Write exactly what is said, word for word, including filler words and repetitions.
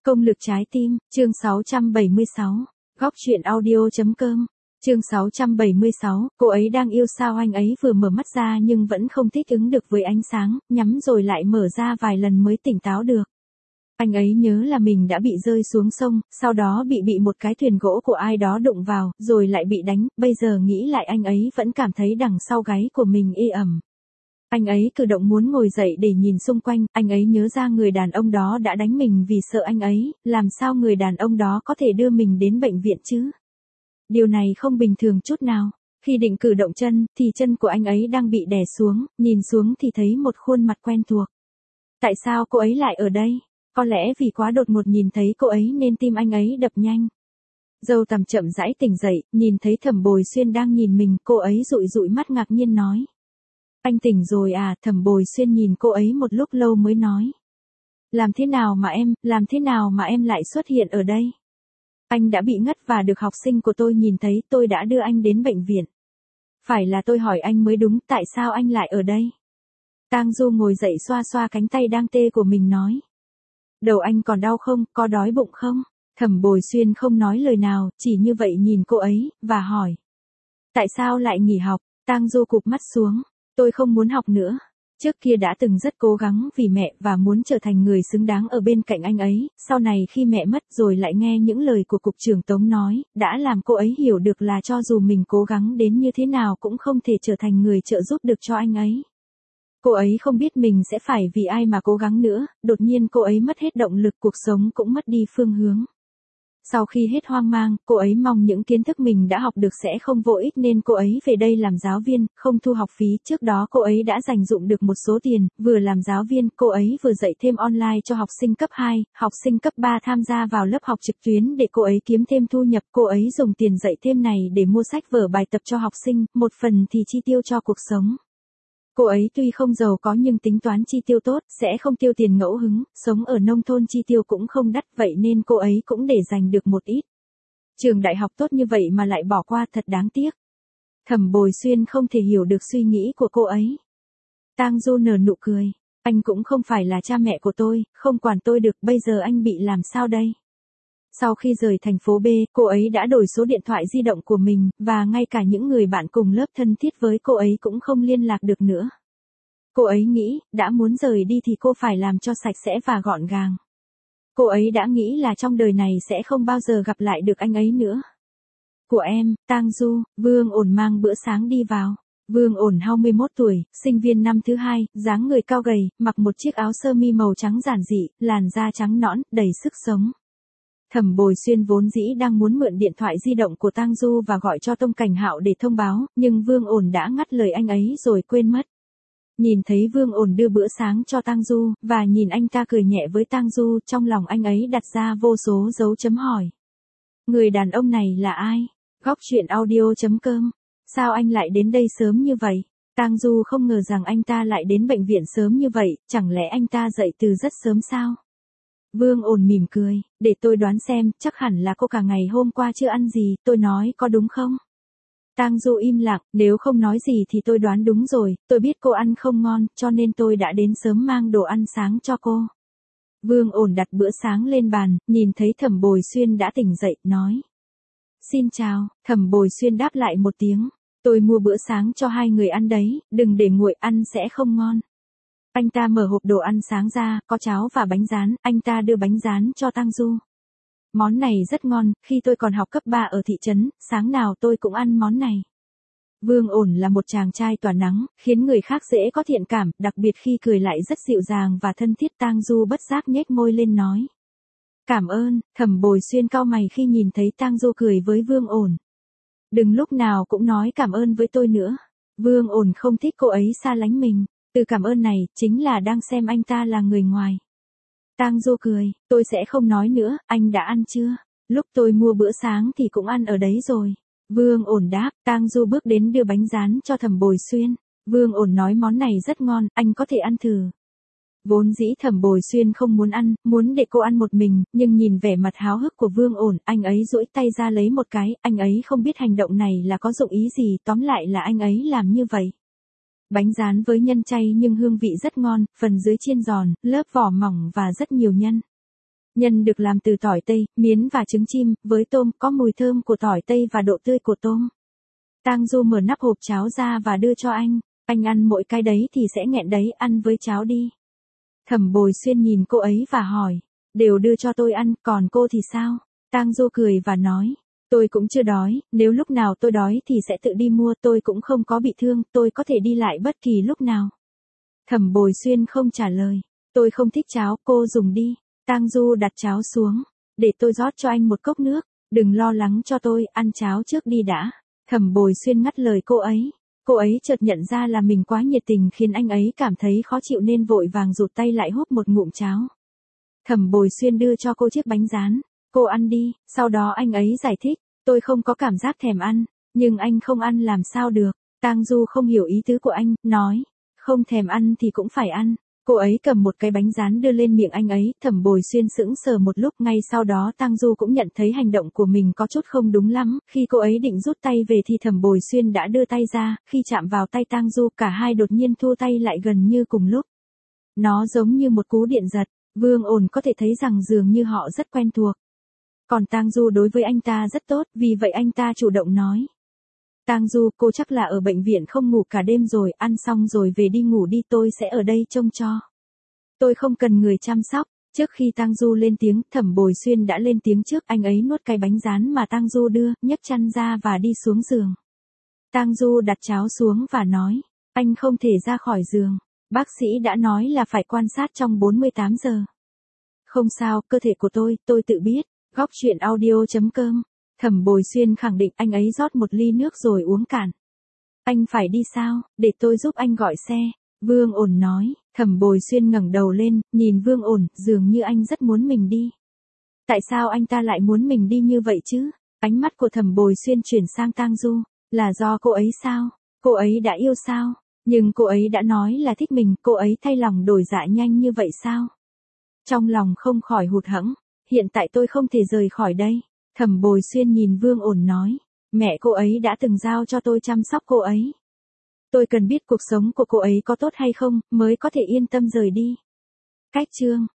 Công lực trái tim, chương sáu trăm bảy mươi sáu, góc truyện audio.com, chương sáu trăm bảy mươi sáu, cô ấy đang yêu sao anh ấy vừa mở mắt ra nhưng vẫn không thích ứng được với ánh sáng, nhắm rồi lại mở ra vài lần mới tỉnh táo được. Anh ấy nhớ là mình đã bị rơi xuống sông, sau đó bị bị một cái thuyền gỗ của ai đó đụng vào, rồi lại bị đánh, bây giờ nghĩ lại anh ấy vẫn cảm thấy đằng sau gáy của mình ê ẩm. Anh ấy cử động muốn ngồi dậy để nhìn xung quanh, anh ấy nhớ ra người đàn ông đó đã đánh mình vì sợ anh ấy, làm sao người đàn ông đó có thể đưa mình đến bệnh viện chứ? Điều này không bình thường chút nào. Khi định cử động chân, thì chân của anh ấy đang bị đè xuống, nhìn xuống thì thấy một khuôn mặt quen thuộc. Tại sao cô ấy lại ở đây? Có lẽ vì quá đột ngột nhìn thấy cô ấy nên tim anh ấy đập nhanh. Dâu tằm chậm rãi tỉnh dậy, nhìn thấy Thẩm Bồi Xuyên đang nhìn mình, cô ấy dụi dụi mắt ngạc nhiên nói. Anh tỉnh rồi à? Thẩm Bồi Xuyên nhìn cô ấy một lúc lâu mới nói. Làm thế nào mà em, làm thế nào mà em lại xuất hiện ở đây? Anh đã bị ngất và được học sinh của tôi nhìn thấy, tôi đã đưa anh đến bệnh viện. Phải là tôi hỏi anh mới đúng, tại sao anh lại ở đây? Tang Du ngồi dậy xoa xoa cánh tay đang tê của mình nói. Đầu anh còn đau không, có đói bụng không? Thẩm Bồi Xuyên không nói lời nào, chỉ như vậy nhìn cô ấy, và hỏi. Tại sao lại nghỉ học? Tang Du cụp mắt xuống. Tôi không muốn học nữa. Trước kia đã từng rất cố gắng vì mẹ và muốn trở thành người xứng đáng ở bên cạnh anh ấy, sau này khi mẹ mất rồi lại nghe những lời của cục trưởng Tống nói, đã làm cô ấy hiểu được là cho dù mình cố gắng đến như thế nào cũng không thể trở thành người trợ giúp được cho anh ấy. Cô ấy không biết mình sẽ phải vì ai mà cố gắng nữa, đột nhiên cô ấy mất hết động lực, cuộc sống cũng mất đi phương hướng. Sau khi hết hoang mang, cô ấy mong những kiến thức mình đã học được sẽ không vô ích nên cô ấy về đây làm giáo viên, không thu học phí. Trước đó cô ấy đã dành dụm được một số tiền, vừa làm giáo viên, cô ấy vừa dạy thêm online cho học sinh cấp hai, học sinh cấp ba tham gia vào lớp học trực tuyến để cô ấy kiếm thêm thu nhập. Cô ấy dùng tiền dạy thêm này để mua sách vở bài tập cho học sinh, một phần thì chi tiêu cho cuộc sống. Cô ấy tuy không giàu có nhưng tính toán chi tiêu tốt, sẽ không tiêu tiền ngẫu hứng, sống ở nông thôn chi tiêu cũng không đắt, vậy nên cô ấy cũng để dành được một ít. Trường đại học tốt như vậy mà lại bỏ qua, thật đáng tiếc. Thẩm Bồi Xuyên không thể hiểu được suy nghĩ của cô ấy. Tang Du nở nụ cười. Anh cũng không phải là cha mẹ của tôi, không quản tôi được, bây giờ anh bị làm sao đây? Sau khi rời thành phố B, cô ấy đã đổi số điện thoại di động của mình, và ngay cả những người bạn cùng lớp thân thiết với cô ấy cũng không liên lạc được nữa. Cô ấy nghĩ, đã muốn rời đi thì cô phải làm cho sạch sẽ và gọn gàng. Cô ấy đã nghĩ là trong đời này sẽ không bao giờ gặp lại được anh ấy nữa. Của em, Tang Du, Vương Ổn mang bữa sáng đi vào. Vương Ổn hai mươi mốt tuổi, sinh viên năm thứ hai, dáng người cao gầy, mặc một chiếc áo sơ mi màu trắng giản dị, làn da trắng nõn, đầy sức sống. Thẩm Bồi Xuyên vốn dĩ đang muốn mượn điện thoại di động của Tang Du và gọi cho Tông Cảnh Hạo để thông báo, nhưng Vương Ổn đã ngắt lời anh ấy rồi quên mất. Nhìn thấy Vương Ổn đưa bữa sáng cho Tang Du, và nhìn anh ta cười nhẹ với Tang Du, trong lòng anh ấy đặt ra vô số dấu chấm hỏi. Người đàn ông này là ai? Góc truyện audio.com. Sao anh lại đến đây sớm như vậy? Tang Du không ngờ rằng anh ta lại đến bệnh viện sớm như vậy, chẳng lẽ anh ta dậy từ rất sớm sao? Vương Ổn mỉm cười, để tôi đoán xem, chắc hẳn là cô cả ngày hôm qua chưa ăn gì, tôi nói có đúng không? Tang Du im lặng, nếu không nói gì thì tôi đoán đúng rồi, tôi biết cô ăn không ngon, cho nên tôi đã đến sớm mang đồ ăn sáng cho cô. Vương Ổn đặt bữa sáng lên bàn, nhìn thấy Thẩm Bồi Xuyên đã tỉnh dậy, nói. Xin chào, Thẩm Bồi Xuyên đáp lại một tiếng, tôi mua bữa sáng cho hai người ăn đấy, đừng để nguội, ăn sẽ không ngon. Anh ta mở hộp đồ ăn sáng ra, có cháo và bánh rán, anh ta đưa bánh rán cho Tang Du. Món này rất ngon, khi tôi còn học cấp ba ở thị trấn, sáng nào tôi cũng ăn món này. Vương Ổn là một chàng trai tỏa nắng, khiến người khác dễ có thiện cảm, đặc biệt khi cười lại rất dịu dàng và thân thiết. Tang Du bất giác nhếch môi lên nói. Cảm ơn. Thẩm Bồi Xuyên cau mày khi nhìn thấy Tang Du cười với Vương Ổn. Đừng lúc nào cũng nói cảm ơn với tôi nữa. Vương Ổn không thích cô ấy xa lánh mình. Từ cảm ơn này, chính là đang xem anh ta là người ngoài. Tang Du cười, tôi sẽ không nói nữa, anh đã ăn chưa? Lúc tôi mua bữa sáng thì cũng ăn ở đấy rồi. Vương Ổn đáp, Tang Du bước đến đưa bánh rán cho Thẩm Bồi Xuyên. Vương Ổn nói món này rất ngon, anh có thể ăn thử. Vốn dĩ Thẩm Bồi Xuyên không muốn ăn, muốn để cô ăn một mình, nhưng nhìn vẻ mặt háo hức của Vương Ổn, anh ấy duỗi tay ra lấy một cái, anh ấy không biết hành động này là có dụng ý gì, tóm lại là anh ấy làm như vậy. Bánh rán với nhân chay nhưng hương vị rất ngon, phần dưới chiên giòn, lớp vỏ mỏng và rất nhiều nhân. Nhân được làm từ tỏi tây, miến và trứng chim, với tôm, có mùi thơm của tỏi tây và độ tươi của tôm. Tang Du mở nắp hộp cháo ra và đưa cho anh. Anh ăn mỗi cái đấy thì sẽ nghẹn đấy, ăn với cháo đi. Thẩm Bồi Xuyên nhìn cô ấy và hỏi. Đều đưa cho tôi ăn, còn cô thì sao? Tang Du cười và nói. Tôi cũng chưa đói, nếu lúc nào tôi đói thì sẽ tự đi mua, tôi cũng không có bị thương, tôi có thể đi lại bất kỳ lúc nào. Thẩm Bồi Xuyên không trả lời. Tôi không thích cháo, cô dùng đi. Tang Du đặt cháo xuống. Để tôi rót cho anh một cốc nước. Đừng lo lắng cho tôi, ăn cháo trước đi đã. Thẩm Bồi Xuyên ngắt lời cô ấy. Cô ấy chợt nhận ra là mình quá nhiệt tình khiến anh ấy cảm thấy khó chịu nên vội vàng rụt tay lại húp một ngụm cháo. Thẩm Bồi Xuyên đưa cho cô chiếc bánh rán. Cô ăn đi, sau đó anh ấy giải thích. Tôi không có cảm giác thèm ăn, nhưng anh không ăn làm sao được. Tang Du không hiểu ý tứ của anh, nói. Không thèm ăn thì cũng phải ăn. Cô ấy cầm một cái bánh rán đưa lên miệng anh ấy, Thẩm Bồi Xuyên sững sờ một lúc, ngay sau đó Tang Du cũng nhận thấy hành động của mình có chút không đúng lắm, khi cô ấy định rút tay về thì Thẩm Bồi Xuyên đã đưa tay ra, khi chạm vào tay Tang Du cả hai đột nhiên thu tay lại gần như cùng lúc. Nó giống như một cú điện giật, Vương Ổn có thể thấy rằng dường như họ rất quen thuộc. Còn Tang Du đối với anh ta rất tốt, vì vậy anh ta chủ động nói. Tang Du, cô chắc là ở bệnh viện không ngủ cả đêm rồi, ăn xong rồi về đi ngủ đi, tôi sẽ ở đây trông cho. Tôi không cần người chăm sóc. Trước khi Tang Du lên tiếng, Thẩm Bồi Xuyên đã lên tiếng trước, anh ấy nuốt cái bánh rán mà Tang Du đưa, nhấc chăn ra và đi xuống giường. Tang Du đặt cháo xuống và nói, anh không thể ra khỏi giường. Bác sĩ đã nói là phải quan sát trong bốn mươi tám giờ. Không sao, cơ thể của tôi, tôi tự biết. Góc truyện audio chấm com. Thẩm Bồi Xuyên khẳng định, anh ấy rót một ly nước rồi uống cạn. Anh phải đi sao, để tôi giúp anh gọi xe. Vương Ổn nói. Thẩm Bồi Xuyên ngẩng đầu lên, nhìn Vương Ổn, dường như anh rất muốn mình đi. Tại sao anh ta lại muốn mình đi như vậy chứ? Ánh mắt của Thẩm Bồi Xuyên chuyển sang Tang Du. Là do cô ấy sao? Cô ấy đã yêu sao? Nhưng cô ấy đã nói là thích mình, cô ấy thay lòng đổi dạ nhanh như vậy sao? Trong lòng không khỏi hụt hẫng. Hiện tại tôi không thể rời khỏi đây. Thẩm Bồi Xuyên nhìn Vương Ổn nói. Mẹ cô ấy đã từng giao cho tôi chăm sóc cô ấy. Tôi cần biết cuộc sống của cô ấy có tốt hay không, mới có thể yên tâm rời đi. Cách chương